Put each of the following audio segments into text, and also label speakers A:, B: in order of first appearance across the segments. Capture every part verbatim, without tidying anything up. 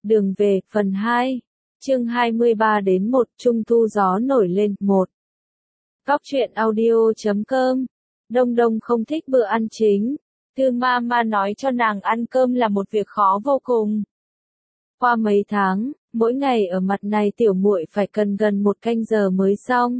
A: Đường về, phần hai. Chương hai mươi ba đến một, Trung thu gió nổi lên, một. Góc truyện audio chấm com. Đông Đông không thích bữa ăn chính. Thư Mama nói cho nàng ăn cơm là một việc khó vô cùng. Qua mấy tháng, mỗi ngày ở mặt này tiểu muội phải cần gần một canh giờ mới xong.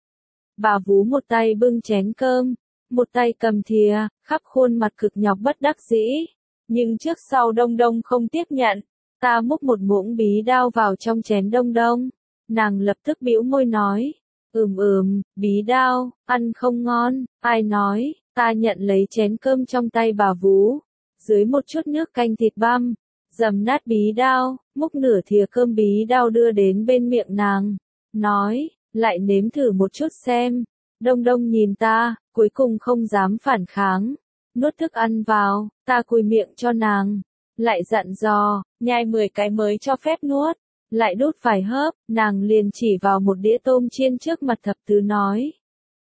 A: Bà vú một tay bưng chén cơm, một tay cầm thìa, khắp khuôn mặt cực nhọc bất đắc dĩ. Nhưng trước sau Đông Đông không tiếp nhận. Ta múc một muỗng bí đao vào trong chén Đông Đông. Nàng lập tức bĩu môi nói. Ừm ừm, bí đao, ăn không ngon, ai nói. Ta nhận lấy chén cơm trong tay bà vú. Dưới một chút nước canh thịt băm. Dầm nát bí đao, múc nửa thìa cơm bí đao đưa đến bên miệng nàng. Nói, lại nếm thử một chút xem. Đông Đông nhìn ta, cuối cùng không dám phản kháng. Nuốt thức ăn vào, ta cùi miệng cho nàng. Lại dặn dò, nhai mười cái mới cho phép nuốt. Lại đút vài hớp, nàng liền chỉ vào một đĩa tôm chiên trước mặt thập tứ nói.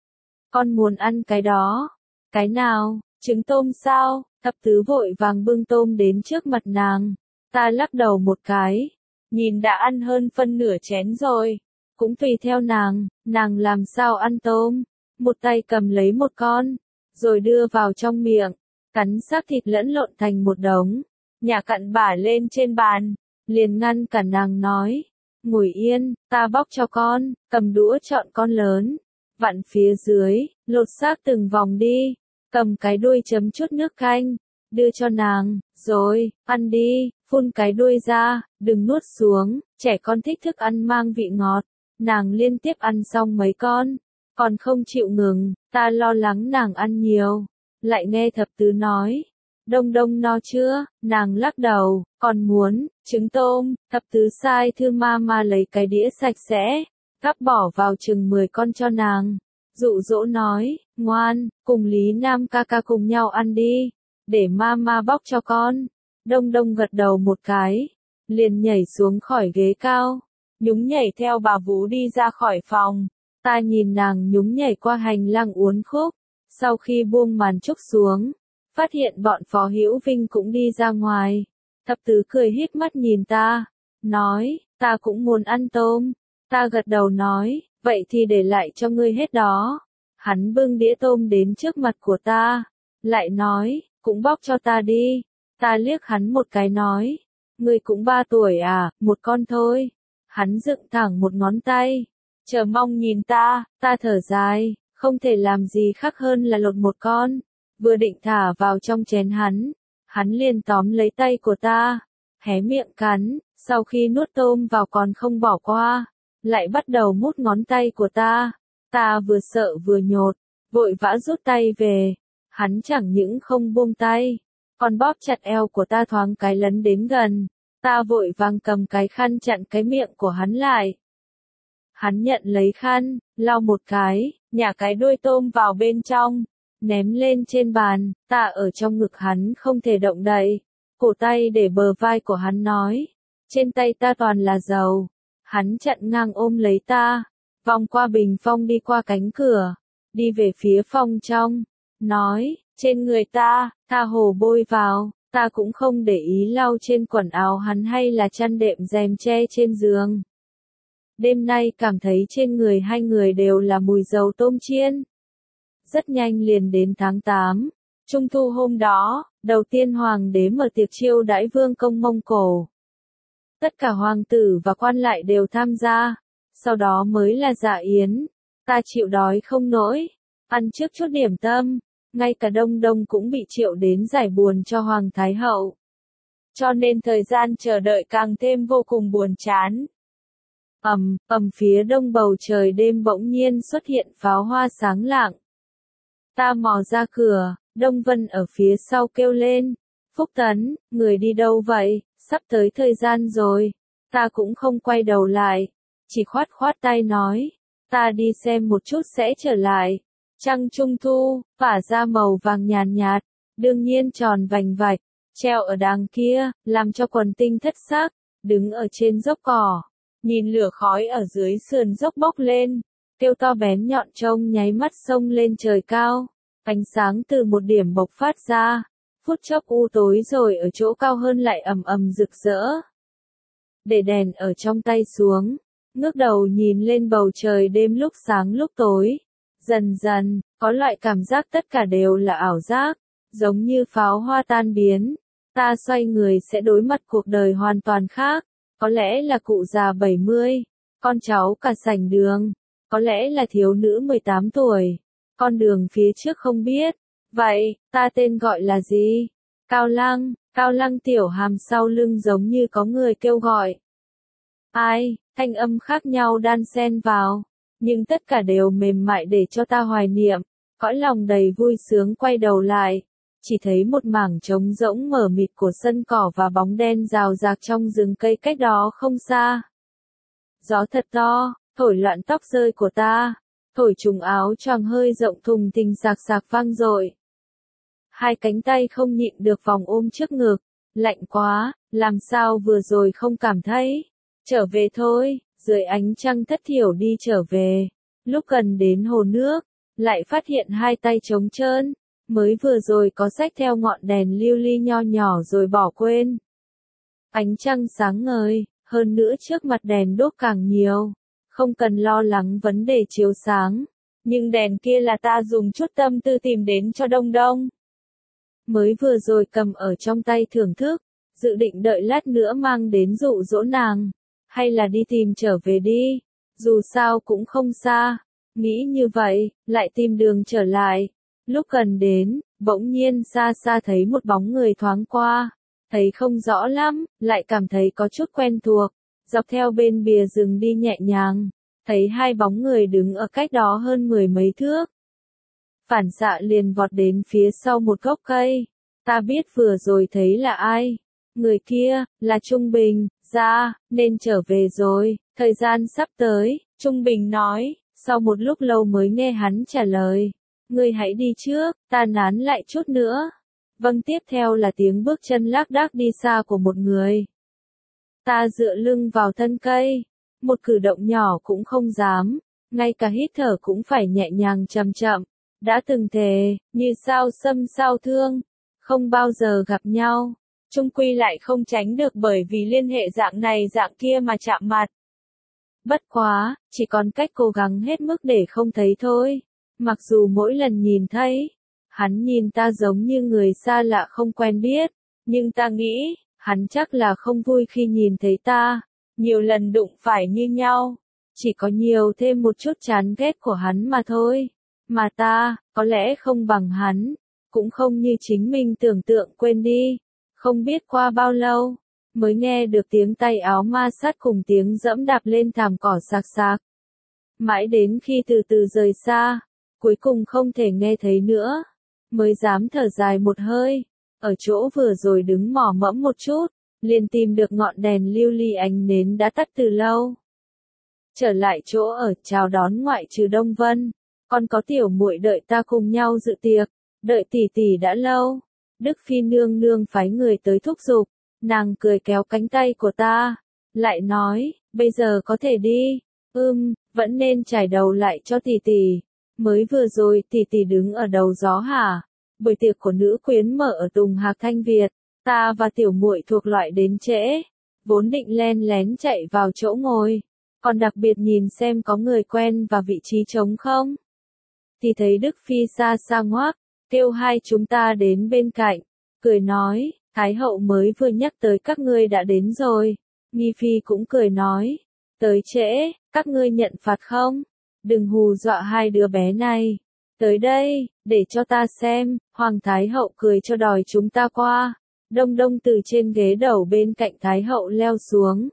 A: Con muốn ăn cái đó. Cái nào, trứng tôm sao? Thập tứ vội vàng bưng tôm đến trước mặt nàng. Ta lắc đầu một cái. Nhìn đã ăn hơn phân nửa chén rồi. Cũng tùy theo nàng, nàng làm sao ăn tôm. Một tay cầm lấy một con, rồi đưa vào trong miệng. Cắn xác thịt lẫn lộn thành một đống. Nhà cặn bả lên trên bàn, liền ngăn cả nàng nói. Ngồi yên, ta bóc cho con, cầm đũa chọn con lớn. Vặn phía dưới, lột xác từng vòng đi. Cầm cái đuôi chấm chút nước canh, đưa cho nàng, rồi, ăn đi, phun cái đuôi ra, đừng nuốt xuống, trẻ con thích thức ăn mang vị ngọt. Nàng liên tiếp ăn xong mấy con, còn không chịu ngừng, ta lo lắng nàng ăn nhiều. Lại nghe thập tứ nói. Đông Đông no chưa? Nàng lắc đầu, còn muốn, trứng tôm. Thập tứ sai Thư Mama lấy cái đĩa sạch sẽ, gắp bỏ vào chừng mười con cho nàng. Dụ dỗ nói, ngoan, cùng Lý Nam ca ca cùng nhau ăn đi, để Mama bóc cho con. Đông Đông gật đầu một cái, liền nhảy xuống khỏi ghế cao, nhúng nhảy theo bà vú đi ra khỏi phòng. Ta nhìn nàng nhúng nhảy qua hành lang uốn khúc, sau khi buông màn trúc xuống. Phát hiện bọn Phó Hữu Vinh cũng đi ra ngoài. Thập tứ cười híp mắt nhìn ta. Nói, ta cũng muốn ăn tôm. Ta gật đầu nói, vậy thì để lại cho ngươi hết đó. Hắn bưng đĩa tôm đến trước mặt của ta. Lại nói, cũng bóc cho ta đi. Ta liếc hắn một cái nói. Ngươi cũng ba tuổi à, một con thôi. Hắn dựng thẳng một ngón tay. Chờ mong nhìn ta, ta thở dài. Không thể làm gì khác hơn là lột một con. Vừa định thả vào trong chén hắn, hắn liền tóm lấy tay của ta, hé miệng cắn, sau khi nuốt tôm vào còn không bỏ qua, lại bắt đầu mút ngón tay của ta. Ta vừa sợ vừa nhột, vội vã rút tay về. Hắn chẳng những không buông tay, còn bóp chặt eo của ta thoáng cái lấn đến gần. Ta vội vàng cầm cái khăn chặn cái miệng của hắn lại. Hắn nhận lấy khăn, lau một cái, nhả cái đuôi tôm vào bên trong. Ném lên trên bàn, ta ở trong ngực hắn không thể động đậy. Cổ tay để bờ vai của hắn nói. Trên tay ta toàn là dầu. Hắn chặn ngang ôm lấy ta. Vòng qua bình phong đi qua cánh cửa. Đi về phía phòng trong. Nói, trên người ta, ta hồ bôi vào. Ta cũng không để ý lau trên quần áo hắn hay là chăn đệm rèm che trên giường. Đêm nay cảm thấy trên người hai người đều là mùi dầu tôm chiên. Rất nhanh liền đến tháng tám, Trung thu hôm đó, đầu tiên hoàng đế mở tiệc chiêu đãi vương công Mông Cổ. Tất cả hoàng tử và quan lại đều tham gia, sau đó mới là dạ yến. Ta chịu đói không nổi, ăn trước chút điểm tâm, ngay cả Đông Đông cũng bị triệu đến giải buồn cho Hoàng Thái Hậu. Cho nên thời gian chờ đợi càng thêm vô cùng buồn chán. Ầm, ầm phía đông bầu trời đêm bỗng nhiên xuất hiện pháo hoa sáng lạng. Ta mò ra cửa, Đông Vân ở phía sau kêu lên. Phúc Tấn, người đi đâu vậy, sắp tới thời gian rồi. Ta cũng không quay đầu lại, chỉ khoát khoát tay nói. Ta đi xem một chút sẽ trở lại. Trăng trung thu, phả ra màu vàng nhàn nhạt, đương nhiên tròn vành vạch, treo ở đàng kia, làm cho quần tinh thất sắc, đứng ở trên dốc cỏ. Nhìn lửa khói ở dưới sườn dốc bốc lên. Kêu to bén nhọn trông nháy mắt xông lên trời cao, ánh sáng từ một điểm bộc phát ra, phút chốc u tối rồi ở chỗ cao hơn lại ầm ầm rực rỡ. để đèn ở trong tay xuống, ngước đầu nhìn lên bầu trời đêm lúc sáng lúc tối. Dần dần, có loại cảm giác tất cả đều là ảo giác, giống như pháo hoa tan biến. Ta xoay người sẽ đối mặt cuộc đời hoàn toàn khác, có lẽ là cụ già bảy mươi, con cháu cả sảnh đường, có lẽ là thiếu nữ mười tám tuổi, con đường phía trước không biết. Vậy, ta tên gọi là gì? Cao Lăng, Cao Lăng tiểu hàm sau lưng giống như có người kêu gọi. Ai, thanh âm khác nhau đan xen vào, nhưng tất cả đều mềm mại để cho ta hoài niệm, cõi lòng đầy vui sướng quay đầu lại, chỉ thấy một mảng trống rỗng mờ mịt của sân cỏ và bóng đen rào rạc trong rừng cây cách đó không xa. Gió thật to, thổi loạn tóc rơi của ta, thổi trùng áo choàng hơi rộng thùng thình sạc sạc vang dội. Hai cánh tay không nhịn được vòng ôm trước ngực, lạnh quá, làm sao vừa rồi không cảm thấy. Trở về thôi, dưới ánh trăng thất thiểu đi trở về, lúc gần đến hồ nước, lại phát hiện hai tay trống trơn, mới vừa rồi có xách theo ngọn đèn lưu ly nho nhỏ rồi bỏ quên. Ánh trăng sáng ngời, hơn nữa trước mặt đèn đốt càng nhiều, không cần lo lắng vấn đề chiếu sáng, nhưng đèn kia là ta dùng chút tâm tư tìm đến cho Đông Đông. Mới vừa rồi cầm ở trong tay thưởng thức, dự định đợi lát nữa mang đến dụ dỗ nàng, hay là đi tìm trở về đi, dù sao cũng không xa. Nghĩ như vậy, lại tìm đường trở lại. Lúc gần đến, bỗng nhiên xa xa thấy một bóng người thoáng qua, thấy không rõ lắm, lại cảm thấy có chút quen thuộc, dọc theo bên bìa rừng đi nhẹ nhàng, thấy hai bóng người đứng ở cách đó hơn mười mấy thước. Phản xạ liền vọt đến phía sau một gốc cây, ta biết vừa rồi thấy là ai, người kia, là Trung Bình, ra, nên trở về rồi, thời gian sắp tới, Trung Bình nói, sau một lúc lâu mới nghe hắn trả lời. Ngươi hãy đi trước, ta nán lại chút nữa. Vâng, tiếp theo là tiếng bước chân lác đác đi xa của một người. Ta dựa lưng vào thân cây, một cử động nhỏ cũng không dám, ngay cả hít thở cũng phải nhẹ nhàng chậm chậm. Đã từng thề, như sao xâm sao thương, không bao giờ gặp nhau, chung quy lại không tránh được bởi vì liên hệ dạng này dạng kia mà chạm mặt. Bất quá, chỉ còn cách cố gắng hết mức để không thấy thôi. Mặc dù mỗi lần nhìn thấy, hắn nhìn ta giống như người xa lạ không quen biết, nhưng ta nghĩ, hắn chắc là không vui khi nhìn thấy ta. Nhiều lần đụng phải như nhau, chỉ có nhiều thêm một chút chán ghét của hắn mà thôi. Mà ta, có lẽ không bằng hắn, cũng không như chính mình tưởng tượng quên đi. Không biết qua bao lâu, mới nghe được tiếng tay áo ma sát cùng tiếng dẫm đạp lên thảm cỏ sạc sạc. Mãi đến khi từ từ rời xa, cuối cùng không thể nghe thấy nữa, mới dám thở dài một hơi, ở chỗ vừa rồi đứng mò mẫm một chút, liền tìm được ngọn đèn lưu ly ánh nến đã tắt từ lâu. Trở lại chỗ ở chào đón ngoại trừ Đông Vân, còn có tiểu muội đợi ta cùng nhau dự tiệc, đợi tỷ tỷ đã lâu. Đức Phi nương nương phái người tới thúc giục, nàng cười kéo cánh tay của ta, lại nói, bây giờ có thể đi, ưm, vẫn nên trải đầu lại cho tỷ tỷ. Mới vừa rồi tỷ tỷ đứng ở đầu gió hả? Buổi tiệc của nữ quyến mở ở Tùng Hạc Thanh Việt, ta và tiểu muội thuộc loại đến trễ, vốn định len lén chạy vào chỗ ngồi, còn đặc biệt nhìn xem có người quen và vị trí trống không. Thì thấy Đức Phi xa xa ngoác, kêu hai chúng ta đến bên cạnh, cười nói, Thái hậu mới vừa nhắc tới các ngươi đã đến rồi. Nghi Phi cũng cười nói, tới trễ, các ngươi nhận phạt không? Đừng hù dọa hai đứa bé này. Tới đây, để cho ta xem. Hoàng Thái hậu cười cho đòi chúng ta qua. Đông Đông từ trên ghế đầu bên cạnh Thái hậu leo xuống,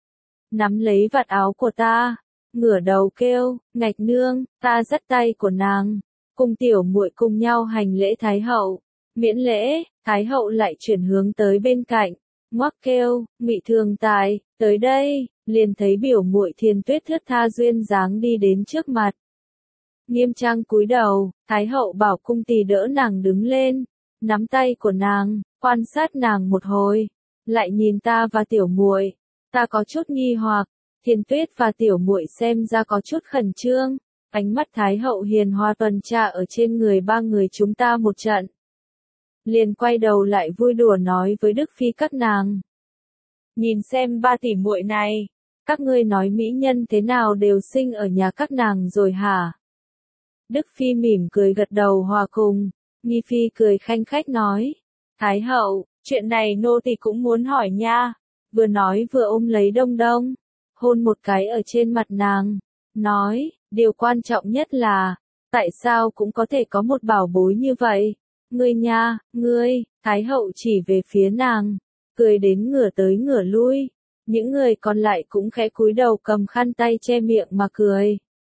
A: nắm lấy vạt áo của ta, ngửa đầu kêu, Ngạch nương. Ta dắt tay của nàng, cùng tiểu muội cùng nhau hành lễ Thái hậu. Miễn lễ, Thái hậu lại chuyển hướng tới bên cạnh, ngoắc kêu, Ngụy Thường Tài, tới đây. Liền thấy biểu muội Thiền Tuyết thướt tha duyên dáng đi đến trước mặt. Nghiêm trang cúi đầu, Thái hậu bảo cung tỳ đỡ nàng đứng lên, nắm tay của nàng, quan sát nàng một hồi, lại nhìn ta và tiểu muội. Ta có chút nghi hoặc, Thiền Tuyết và tiểu muội xem ra có chút khẩn trương. Ánh mắt Thái hậu hiền hòa tuần tra ở trên người ba người chúng ta một trận. Liền quay đầu lại vui đùa nói với Đức Phi các nàng. nhìn xem ba tỷ muội này, các ngươi nói mỹ nhân thế nào đều sinh ở nhà các nàng rồi hả? Đức Phi mỉm cười gật đầu hòa cùng, Nghi Phi cười khanh khách nói, Thái hậu, chuyện này nô tỳ cũng muốn hỏi nha, vừa nói vừa ôm lấy Đông Đông, hôn một cái ở trên mặt nàng, nói, điều quan trọng nhất là, tại sao cũng có thể có một bảo bối như vậy, ngươi nha, ngươi, Thái hậu chỉ về phía nàng, cười đến ngửa tới ngửa lui, những người còn lại cũng khẽ cúi đầu cầm khăn tay che miệng mà cười.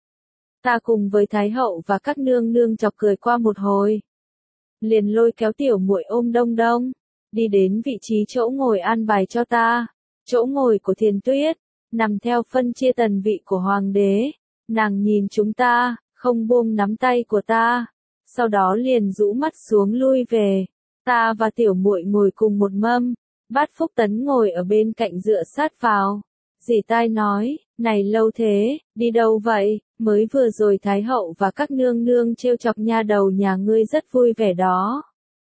A: Ta cùng với Thái hậu và các nương nương chọc cười qua một hồi. Liền lôi kéo tiểu muội ôm Đông Đông, đi đến vị trí chỗ ngồi an bài cho ta, chỗ ngồi của Thiền Tuyết, nằm theo phân chia tần vị của hoàng đế, nàng nhìn chúng ta, không buông nắm tay của ta, sau đó liền rũ mắt xuống lui về, ta và tiểu muội ngồi cùng một mâm, Bát Phúc Tấn ngồi ở bên cạnh dựa sát vào, dì tai nói, này lâu thế, đi đâu vậy, mới vừa rồi Thái hậu và các nương nương trêu chọc nha đầu nhà ngươi rất vui vẻ đó.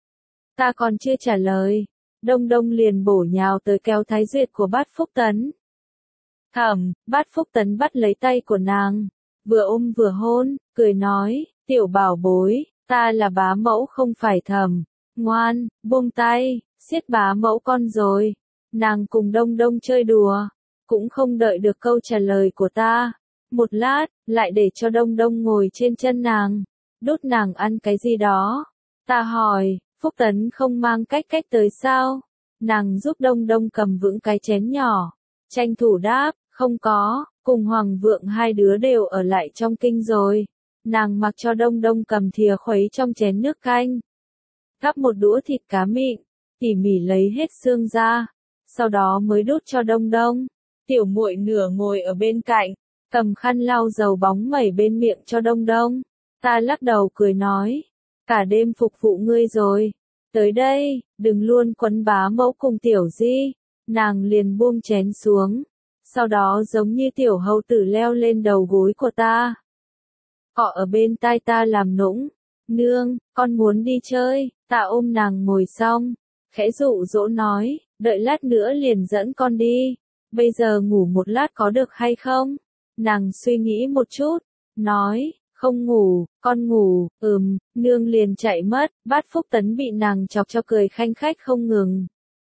A: Ta còn chưa trả lời, Đông Đông liền bổ nhào tới kéo Thái Duyệt của Bát Phúc Tấn. Thầm, Bát Phúc Tấn bắt lấy tay của nàng, vừa ôm vừa hôn, cười nói, tiểu bảo bối, ta là bá mẫu không phải thầm, ngoan, buông tay, siết bá mẫu con rồi. Nàng cùng Đông Đông chơi đùa, cũng không đợi được câu trả lời của ta. Một lát, lại để cho Đông Đông ngồi trên chân nàng, đút nàng ăn cái gì đó. Ta hỏi, Phúc Tấn không mang cách cách tới sao? Nàng giúp Đông Đông cầm vững cái chén nhỏ, tranh thủ đáp, không có, cùng Hoàng Vượng hai đứa đều ở lại trong kinh rồi. Nàng mặc cho Đông Đông cầm thìa khuấy trong chén nước canh. Gắp một đũa thịt cá mịn, tỉ mỉ lấy hết xương ra, sau đó mới đút cho Đông Đông. Tiểu muội nửa ngồi ở bên cạnh, cầm khăn lau dầu bóng mẩy bên miệng cho Đông Đông. Ta lắc đầu cười nói, cả đêm phục vụ ngươi rồi. Tới đây, đừng luôn quấn bá mẫu cùng tiểu di. Nàng liền buông chén xuống, sau đó giống như tiểu hầu tử leo lên đầu gối của ta. Họ ở bên tai ta làm nũng, nương, con muốn đi chơi, ta ôm nàng ngồi xong, khẽ dụ dỗ nói, đợi lát nữa liền dẫn con đi, bây giờ ngủ một lát có được hay không? Nàng suy nghĩ một chút, nói, không ngủ, con ngủ, ừm, nương liền chạy mất, Bát Phúc Tấn bị nàng chọc cho cười khanh khách không ngừng.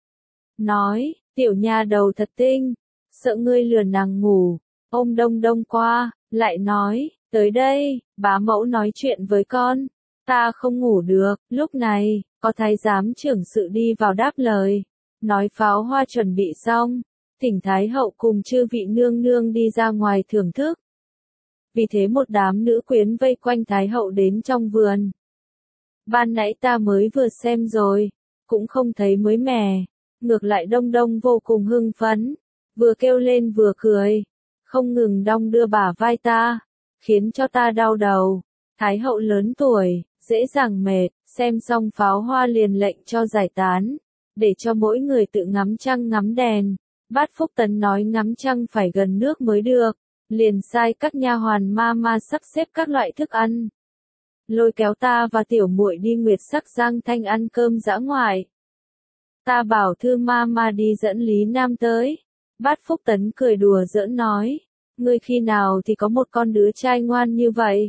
A: Nói, tiểu nha đầu thật tinh, sợ ngươi lừa nàng ngủ, ôm Đông Đông qua, lại nói, tới đây, bá mẫu nói chuyện với con, ta không ngủ được, lúc này, có thái giám trưởng sự đi vào đáp lời, nói pháo hoa chuẩn bị xong, thỉnh Thái hậu cùng chư vị nương nương đi ra ngoài thưởng thức. Vì thế một đám nữ quyến vây quanh Thái hậu đến trong vườn. Ban nãy ta mới vừa xem rồi, cũng không thấy mới mẻ, ngược lại Đông Đông vô cùng hưng phấn, vừa kêu lên vừa cười, không ngừng đong đưa bả vai ta, khiến cho ta đau đầu. Thái hậu lớn tuổi, dễ dàng mệt, xem xong pháo hoa liền lệnh cho giải tán, để cho mỗi người tự ngắm trăng ngắm đèn. Bát Phúc Tấn nói ngắm trăng phải gần nước mới được, liền sai các nha hoàn ma ma sắp xếp các loại thức ăn. Lôi kéo ta và tiểu muội đi Nguyệt Sắc Giang Thanh ăn cơm dã ngoại. Ta bảo thư ma ma đi dẫn Lý Nam tới. Bát Phúc Tấn cười đùa giỡn nói, ngươi khi nào thì có một con đứa trai ngoan như vậy?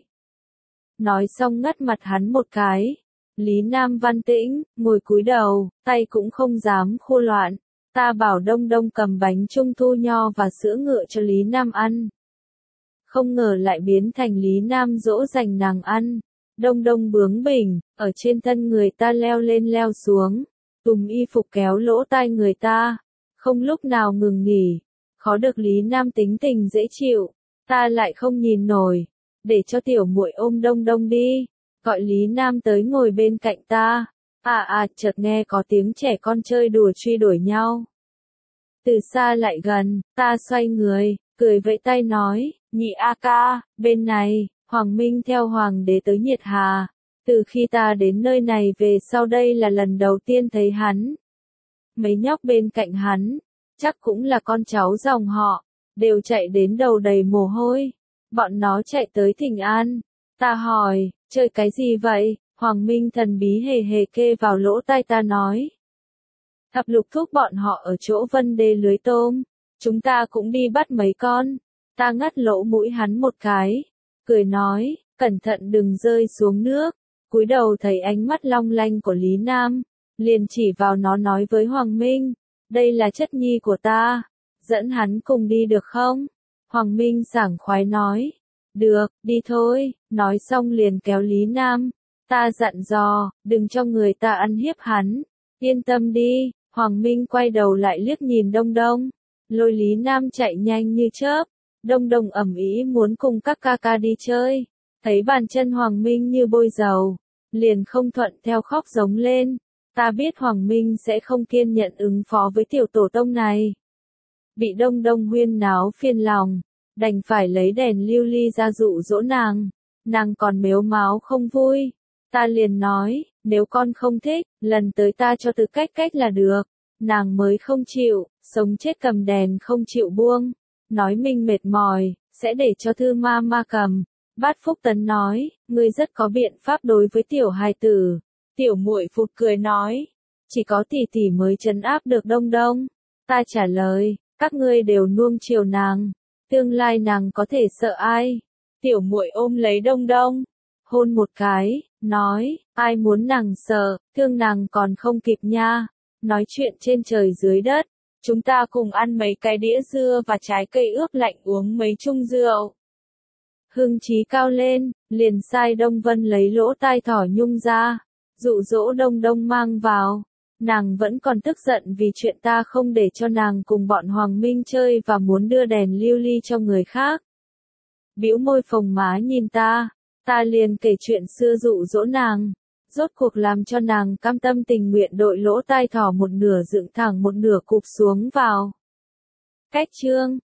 A: Nói xong ngắt mặt hắn một cái. Lý Nam văn tĩnh, ngồi cúi đầu, tay cũng không dám khô loạn. Ta bảo Đông Đông cầm bánh trung thu nho và sữa ngựa cho Lý Nam ăn. Không ngờ lại biến thành Lý Nam dỗ dành nàng ăn. Đông Đông bướng bỉnh, ở trên thân người ta leo lên leo xuống, tùm y phục kéo lỗ tai người ta, không lúc nào ngừng nghỉ. Khó được Lý Nam tính tình dễ chịu, ta lại không nhìn nổi, để cho tiểu muội ôm Đông Đông đi, gọi Lý Nam tới ngồi bên cạnh ta. À à, chợt nghe có tiếng trẻ con chơi đùa truy đuổi nhau. Từ xa lại gần, ta xoay người, cười vẫy tay nói, nhị A ca, bên này, Hoàng Minh theo Hoàng đế tới Nhiệt Hà. Từ khi ta đến nơi này về sau đây là lần đầu tiên thấy hắn. Mấy nhóc bên cạnh hắn, chắc cũng là con cháu dòng họ, đều chạy đến đầu đầy mồ hôi. Bọn nó chạy tới thỉnh an. Ta hỏi, chơi cái gì vậy? Hoàng Minh thần bí hề hề kê vào lỗ tai ta nói. Thập Lục thúc bọn họ ở chỗ Vân Đê lưới tôm, chúng ta cũng đi bắt mấy con. Ta ngắt lỗ mũi hắn một cái, cười nói, cẩn thận đừng rơi xuống nước. Cúi đầu thấy ánh mắt long lanh của Lý Nam, liền chỉ vào nó nói với Hoàng Minh, đây là chất nhi của ta, dẫn hắn cùng đi được không? Hoàng Minh sảng khoái nói, được, đi thôi, nói xong liền kéo Lý Nam, ta dặn dò, đừng cho người ta ăn hiếp hắn, yên tâm đi. Hoàng Minh quay đầu lại liếc nhìn Đông Đông, lôi Lý Nam chạy nhanh như chớp. Đông Đông ầm ĩ muốn cùng các ca ca đi chơi, thấy bàn chân Hoàng Minh như bôi dầu, liền không thuận theo khóc giống lên. Ta biết Hoàng Minh sẽ không kiên nhẫn ứng phó với tiểu tổ tông này. Bị Đông Đông huyên náo phiền lòng, đành phải lấy đèn lưu ly ra dụ dỗ nàng, nàng còn mếu máo không vui. Ta liền nói, nếu con không thích, lần tới ta cho tư cách cách là được. Nàng mới không chịu, sống chết cầm đèn không chịu buông, nói mình mệt mỏi, sẽ để cho Thư ma ma cầm. Bát Phúc Tấn nói, ngươi rất có biện pháp đối với tiểu hài tử. Tiểu muội phụt cười nói, chỉ có tỷ tỷ mới trấn áp được Đông Đông. Ta trả lời, các ngươi đều nuông chiều nàng, tương lai nàng có thể sợ ai? Tiểu muội ôm lấy Đông Đông, hôn một cái, nói, ai muốn nàng sợ, thương nàng còn không kịp nha. Nói chuyện trên trời dưới đất, chúng ta cùng ăn mấy cái đĩa dưa và trái cây ướp lạnh, uống mấy chung rượu. Hưng trí cao lên, liền sai Đông Vân lấy lỗ tai thỏ nhung ra, dụ dỗ Đông Đông mang vào. Nàng vẫn còn tức giận vì chuyện ta không để cho nàng cùng bọn Hoàng Minh chơi và muốn đưa đèn lưu ly cho người khác. Bĩu môi phồng má nhìn ta, ta liền kể chuyện xưa dụ dỗ nàng, rốt cuộc làm cho nàng cam tâm tình nguyện đội lỗ tai thỏ một nửa dựng thẳng một nửa cụp xuống vào. Cách chương